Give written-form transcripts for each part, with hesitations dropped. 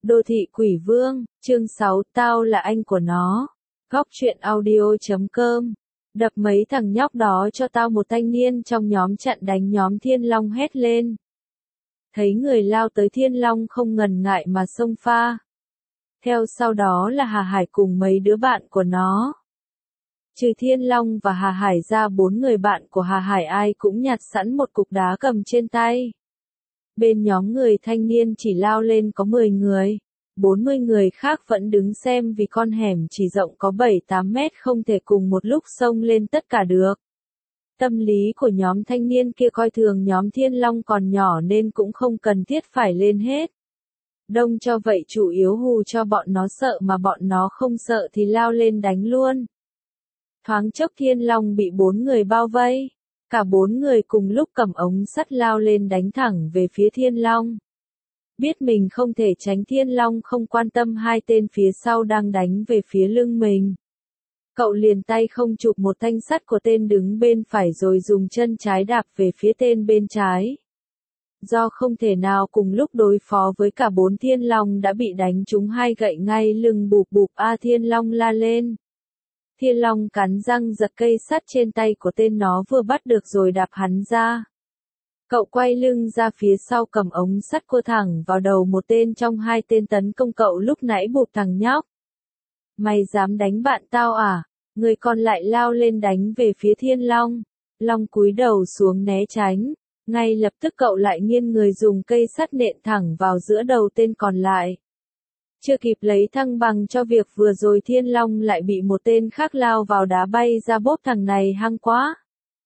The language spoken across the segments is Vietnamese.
Đô thị quỷ vương, chương 6, tao là anh của nó. Góc truyện audio.com. Đập mấy thằng nhóc đó cho tao, một thanh niên trong nhóm chặn đánh nhóm Thiên Long hét lên. Thấy người lao tới, Thiên Long không ngần ngại mà xông pha. Theo sau đó là Hà Hải cùng mấy đứa bạn của nó. Trừ Thiên Long và Hà Hải ra, 4 người bạn của Hà Hải ai cũng nhặt sẵn một cục đá cầm trên tay. Bên nhóm người thanh niên chỉ lao lên có 10 người, 40 người khác vẫn đứng xem vì con hẻm chỉ rộng có 7-8 mét, không thể cùng một lúc xông lên tất cả được. Tâm lý của nhóm thanh niên kia coi thường nhóm Thiên Long còn nhỏ nên cũng không cần thiết phải lên hết. Đông cho vậy chủ yếu hù cho bọn nó sợ, mà bọn nó không sợ thì lao lên đánh luôn. Thoáng chốc Thiên Long bị 4 người bao vây. Cả 4 người cùng lúc cầm ống sắt lao lên đánh thẳng về phía Thiên Long. Biết mình không thể tránh, Thiên Long không quan tâm hai tên phía sau đang đánh về phía lưng mình. Cậu liền tay không chụp một thanh sắt của tên đứng bên phải rồi dùng chân trái đạp về phía tên bên trái. Do không thể nào cùng lúc đối phó với cả 4, Thiên Long đã bị đánh trúng 2 gậy ngay lưng, bụp bụp. Thiên Long la lên. Thiên Long cắn răng giật cây sắt trên tay của tên nó vừa bắt được rồi đạp hắn ra. Cậu quay lưng ra phía sau cầm ống sắt cua thẳng vào đầu một tên trong 2 tên tấn công cậu lúc nãy, bụp thằng nhóc. Mày dám đánh bạn tao à? Người còn lại lao lên đánh về phía Thiên Long. Long cúi đầu xuống né tránh. Ngay lập tức cậu lại nghiêng người dùng cây sắt nện thẳng vào giữa đầu tên còn lại. Chưa kịp lấy thăng bằng cho việc vừa rồi, Thiên Long lại bị một tên khác lao vào đá bay ra, bốp, thằng này hăng quá.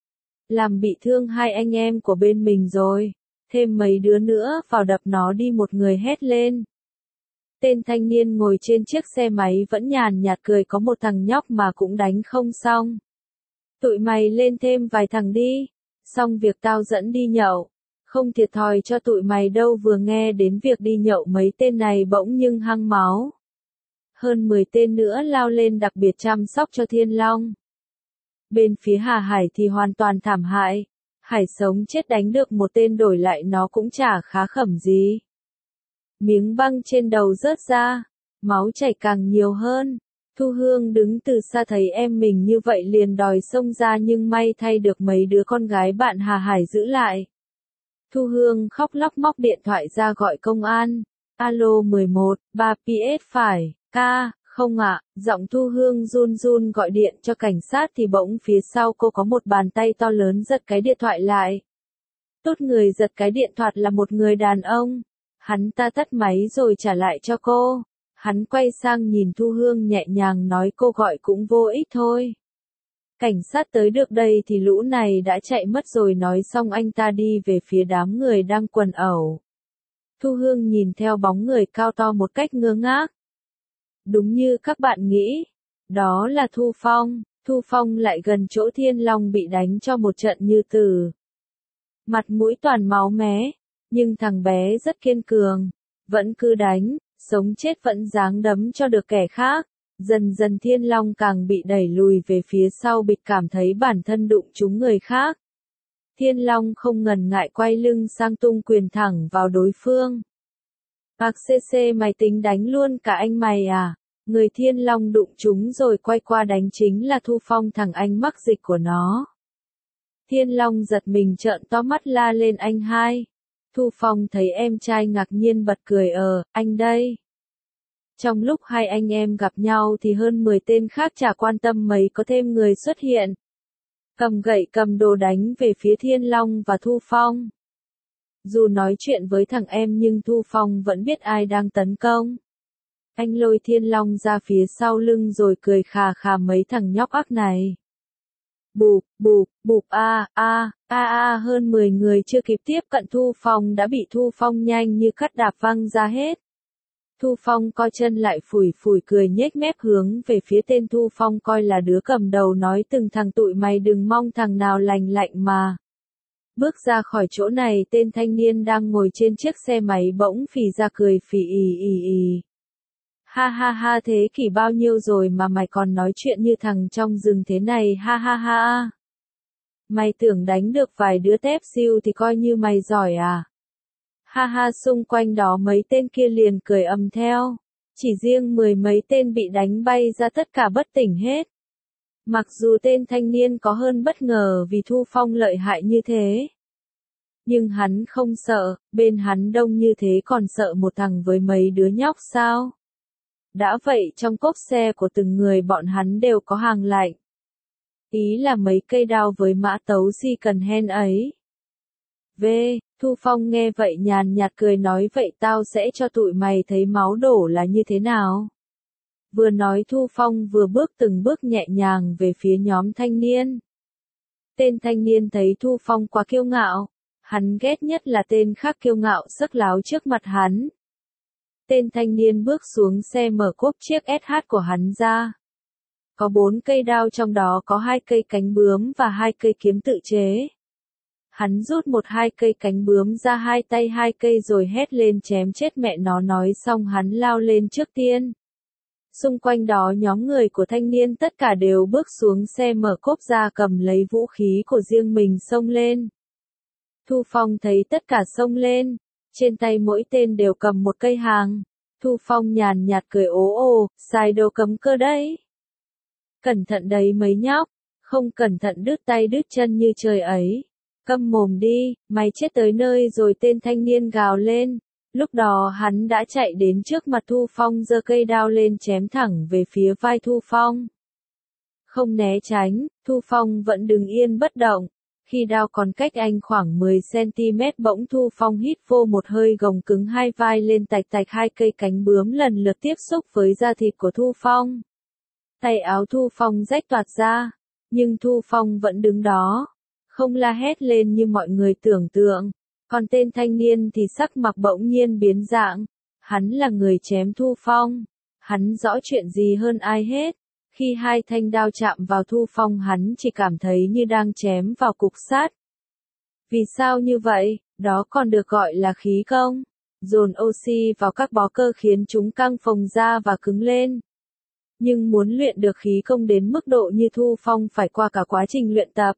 Làm bị thương 2 anh em của bên mình rồi. Thêm mấy đứa nữa vào đập nó đi, một người hét lên. Tên thanh niên ngồi trên chiếc xe máy vẫn nhàn nhạt cười, có một thằng nhóc mà cũng đánh không xong. Tụi mày lên thêm vài thằng đi. Xong việc tao dẫn đi nhậu. Không thiệt thòi cho tụi mày đâu. Vừa nghe đến việc đi nhậu, mấy tên này bỗng nhưng hăng máu. Hơn 10 tên nữa lao lên đặc biệt chăm sóc cho Thiên Long. Bên phía Hà Hải thì hoàn toàn thảm hại. Hải sống chết đánh được một tên, đổi lại nó cũng chả khá khẩm gì. Miếng băng trên đầu rớt ra, máu chảy càng nhiều hơn. Thu Hương đứng từ xa thấy em mình như vậy liền đòi xông ra, nhưng may thay được mấy đứa con gái bạn Hà Hải giữ lại. Thu Hương khóc lóc móc điện thoại ra gọi công an. Alo 11, 3 PS phải, ca, không ạ. Giọng Thu Hương run run gọi điện cho cảnh sát thì bỗng phía sau cô có một bàn tay to lớn giật cái điện thoại lại. Tốt người giật cái điện thoại là một người đàn ông. Hắn ta tắt máy rồi trả lại cho cô. Hắn quay sang nhìn Thu Hương nhẹ nhàng nói, cô gọi cũng vô ích thôi. Cảnh sát tới được đây thì lũ này đã chạy mất rồi. Nói xong anh ta đi về phía đám người đang quần ẩu. Thu Hương nhìn theo bóng người cao to một cách ngơ ngác. Đúng như các bạn nghĩ, đó là Thu Phong. Thu Phong lại gần chỗ Thiên Long bị đánh cho một trận như tử. Mặt mũi toàn máu mé, nhưng thằng bé rất kiên cường, vẫn cứ đánh, sống chết vẫn dáng đấm cho được kẻ khác. Dần dần Thiên Long càng bị đẩy lùi về phía sau, bịch cảm thấy bản thân đụng trúng người khác. Thiên Long không ngần ngại quay lưng sang tung quyền thẳng vào đối phương. Bác CC, mày tính đánh luôn cả anh mày à? Người Thiên Long đụng trúng rồi quay qua đánh chính là Thu Phong, thằng anh mắc dịch của nó. Thiên Long giật mình trợn to mắt la lên, anh hai. Thu Phong thấy em trai ngạc nhiên bật cười, anh đây. Trong lúc hai anh em gặp nhau thì hơn 10 tên khác chả quan tâm mấy, có thêm người xuất hiện. Cầm gậy cầm đồ đánh về phía Thiên Long và Thu Phong. Dù nói chuyện với thằng em nhưng Thu Phong vẫn biết ai đang tấn công. Anh lôi Thiên Long ra phía sau lưng rồi cười khà khà, mấy thằng nhóc ác này. Bụp, bụp, bụp, hơn 10 người chưa kịp tiếp cận Thu Phong đã bị Thu Phong nhanh như cắt đạp văng ra hết. Thu Phong co chân lại phủi phủi cười nhếch mép hướng về phía tên Thu Phong coi là đứa cầm đầu, nói từng thằng tụi mày đừng mong thằng nào lành lạnh mà. Bước ra khỏi chỗ này, tên thanh niên đang ngồi trên chiếc xe máy bỗng phì ra cười phì ì. Ha ha ha, thế kỷ bao nhiêu rồi mà mày còn nói chuyện như thằng trong rừng thế này, ha ha ha. Mày tưởng đánh được vài đứa tép siêu thì coi như mày giỏi à? Ha ha, xung quanh đó mấy tên kia liền cười ầm theo. Chỉ riêng 10 mấy tên bị đánh bay ra tất cả bất tỉnh hết. Mặc dù tên thanh niên có hơn bất ngờ vì Thu Phong lợi hại như thế. Nhưng hắn không sợ, bên hắn đông như thế còn sợ một thằng với mấy đứa nhóc sao? Đã vậy trong cốp xe của từng người bọn hắn đều có hàng lạnh. Ý là mấy cây đao với mã tấu si cần hen ấy. Thu Phong nghe vậy nhàn nhạt cười nói vậy tao sẽ cho tụi mày thấy máu đổ là như thế nào. Vừa nói Thu Phong vừa bước từng bước nhẹ nhàng về phía nhóm thanh niên. Tên thanh niên thấy Thu Phong quá kiêu ngạo. Hắn ghét nhất là tên khác kiêu ngạo sắc láo trước mặt hắn. Tên thanh niên bước xuống xe mở cốp chiếc SH của hắn ra. Có 4 cây đao trong đó có 2 cây cánh bướm và 2 cây kiếm tự chế. Hắn rút 1-2 cây cánh bướm ra 2 tay 2 cây rồi hét lên chém chết mẹ nó, nói xong hắn lao lên trước tiên. Xung quanh đó nhóm người của thanh niên tất cả đều bước xuống xe mở cốp ra cầm lấy vũ khí của riêng mình xông lên. Thu Phong thấy tất cả xông lên, trên tay mỗi tên đều cầm một cây hàng. Thu Phong nhàn nhạt cười ồ, xài đồ cấm cơ đấy. Cẩn thận đấy mấy nhóc, không cẩn thận đứt tay đứt chân như trời ấy. Câm mồm đi, mày chết tới nơi rồi, tên thanh niên gào lên. Lúc đó hắn đã chạy đến trước mặt Thu Phong giơ cây đao lên chém thẳng về phía vai Thu Phong. Không né tránh, Thu Phong vẫn đứng yên bất động. Khi đao còn cách anh khoảng 10cm bỗng Thu Phong hít vô một hơi gồng cứng hai vai lên, tạch tạch 2 cây cánh bướm lần lượt tiếp xúc với da thịt của Thu Phong. Tay áo Thu Phong rách toạc ra, nhưng Thu Phong vẫn đứng đó, không la hét lên như mọi người tưởng tượng. Còn tên thanh niên thì sắc mặt bỗng nhiên biến dạng. Hắn là người chém Thu Phong. Hắn rõ chuyện gì hơn ai hết. Khi 2 thanh đao chạm vào Thu Phong hắn chỉ cảm thấy như đang chém vào cục sắt. Vì sao như vậy? Đó còn được gọi là khí công. Dồn oxy vào các bó cơ khiến chúng căng phồng ra và cứng lên. Nhưng muốn luyện được khí công đến mức độ như Thu Phong phải qua cả quá trình luyện tập.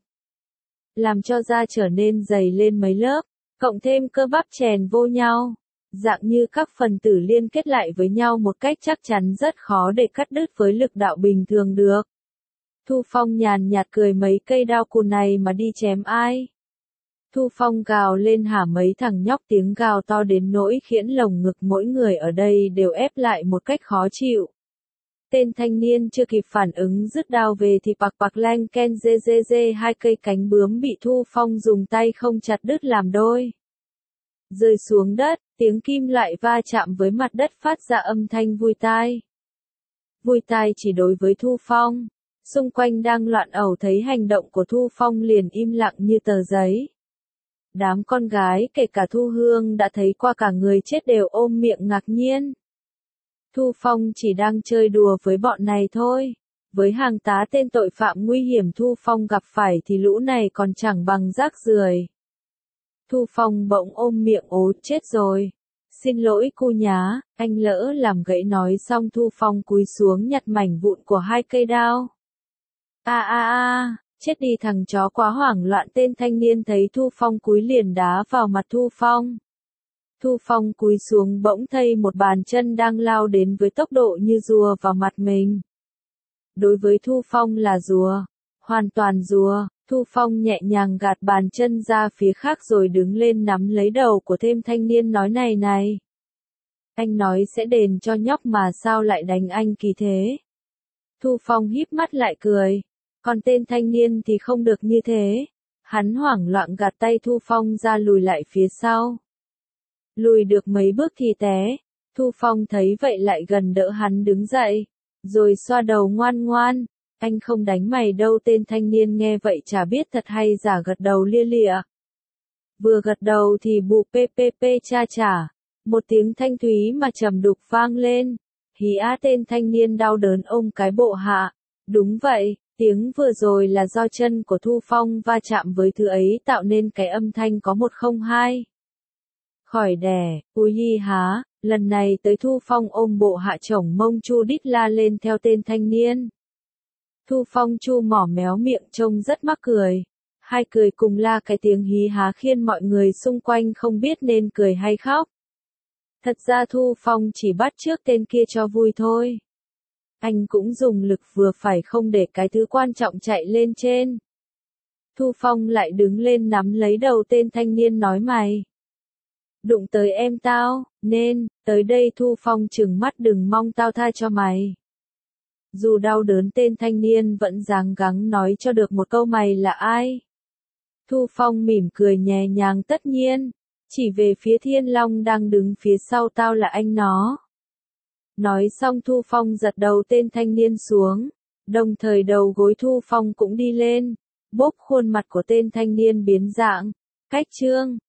Làm cho da trở nên dày lên mấy lớp, cộng thêm cơ bắp chèn vô nhau. Dạng như các phần tử liên kết lại với nhau một cách chắc chắn rất khó để cắt đứt với lực đạo bình thường được. Thu Phong nhàn nhạt cười mấy cây đao cùn này mà đi chém ai. Thu Phong gào lên hả mấy thằng nhóc, tiếng gào to đến nỗi khiến lồng ngực mỗi người ở đây đều ép lại một cách khó chịu. Tên thanh niên chưa kịp phản ứng dứt đao về thì bạc bạc lanh ken dê dê dê 2 cây cánh bướm bị Thu Phong dùng tay không chặt đứt làm đôi. Rơi xuống đất, tiếng kim loại va chạm với mặt đất phát ra âm thanh vui tai. Vui tai chỉ đối với Thu Phong. Xung quanh đang loạn ẩu thấy hành động của Thu Phong liền im lặng như tờ giấy. Đám con gái kể cả Thu Hương đã thấy qua cả người chết đều ôm miệng ngạc nhiên. Thu Phong chỉ đang chơi đùa với bọn này thôi. Với hàng tá tên tội phạm nguy hiểm Thu Phong gặp phải thì lũ này còn chẳng bằng rác rưởi. Thu Phong bỗng ôm miệng ố chết rồi. Xin lỗi cô nhá, anh lỡ làm gãy nói xong Thu Phong cúi xuống nhặt mảnh vụn của 2 cây đao. Chết đi thằng chó, quá hoảng loạn, tên thanh niên thấy Thu Phong cúi liền đá vào mặt Thu Phong. Thu Phong cúi xuống bỗng thấy một bàn chân đang lao đến với tốc độ như rùa vào mặt mình. Đối với Thu Phong là rùa, hoàn toàn rùa. Thu Phong nhẹ nhàng gạt bàn chân ra phía khác rồi đứng lên nắm lấy đầu của tên thanh niên nói này. Anh nói sẽ đền cho nhóc mà sao lại đánh anh kỳ thế? Thu Phong híp mắt lại cười. Còn tên thanh niên thì không được như thế. Hắn hoảng loạn gạt tay Thu Phong ra lùi lại phía sau. Lùi được mấy bước thì té. Thu Phong thấy vậy lại gần đỡ hắn đứng dậy. Rồi xoa đầu ngoan ngoan. Anh không đánh mày đâu. Tên thanh niên nghe vậy chả biết thật hay giả gật đầu lia lịa. Vừa gật đầu thì bụp ppp cha chả. Một tiếng thanh thúy mà trầm đục vang lên. Hí á, tên thanh niên đau đớn ôm cái bộ hạ. Đúng vậy, tiếng vừa rồi là do chân của Thu Phong va chạm với thứ ấy tạo nên cái âm thanh có 102. Khỏi đẻ, ui hi há, lần này tới Thu Phong ôm bộ hạ chổng mông chu đít la lên theo tên thanh niên. Thu Phong chu mỏ méo miệng trông rất mắc cười. Hai cười cùng la cái tiếng hí há khiến mọi người xung quanh không biết nên cười hay khóc. Thật ra Thu Phong chỉ bắt chước tên kia cho vui thôi. Anh cũng dùng lực vừa phải không để cái thứ quan trọng chạy lên trên. Thu Phong lại đứng lên nắm lấy đầu tên thanh niên nói mày. Đụng tới em tao, nên, tới đây Thu Phong trừng mắt đừng mong tao tha cho mày. Dù đau đớn tên thanh niên vẫn gắng gắng nói cho được một câu mày là ai. Thu Phong mỉm cười nhẹ nhàng tất nhiên, chỉ về phía Thiên Long đang đứng phía sau tao là anh nó. Nói xong Thu Phong giật đầu tên thanh niên xuống, đồng thời đầu gối Thu Phong cũng đi lên, bốp khuôn mặt của tên thanh niên biến dạng, cách trương.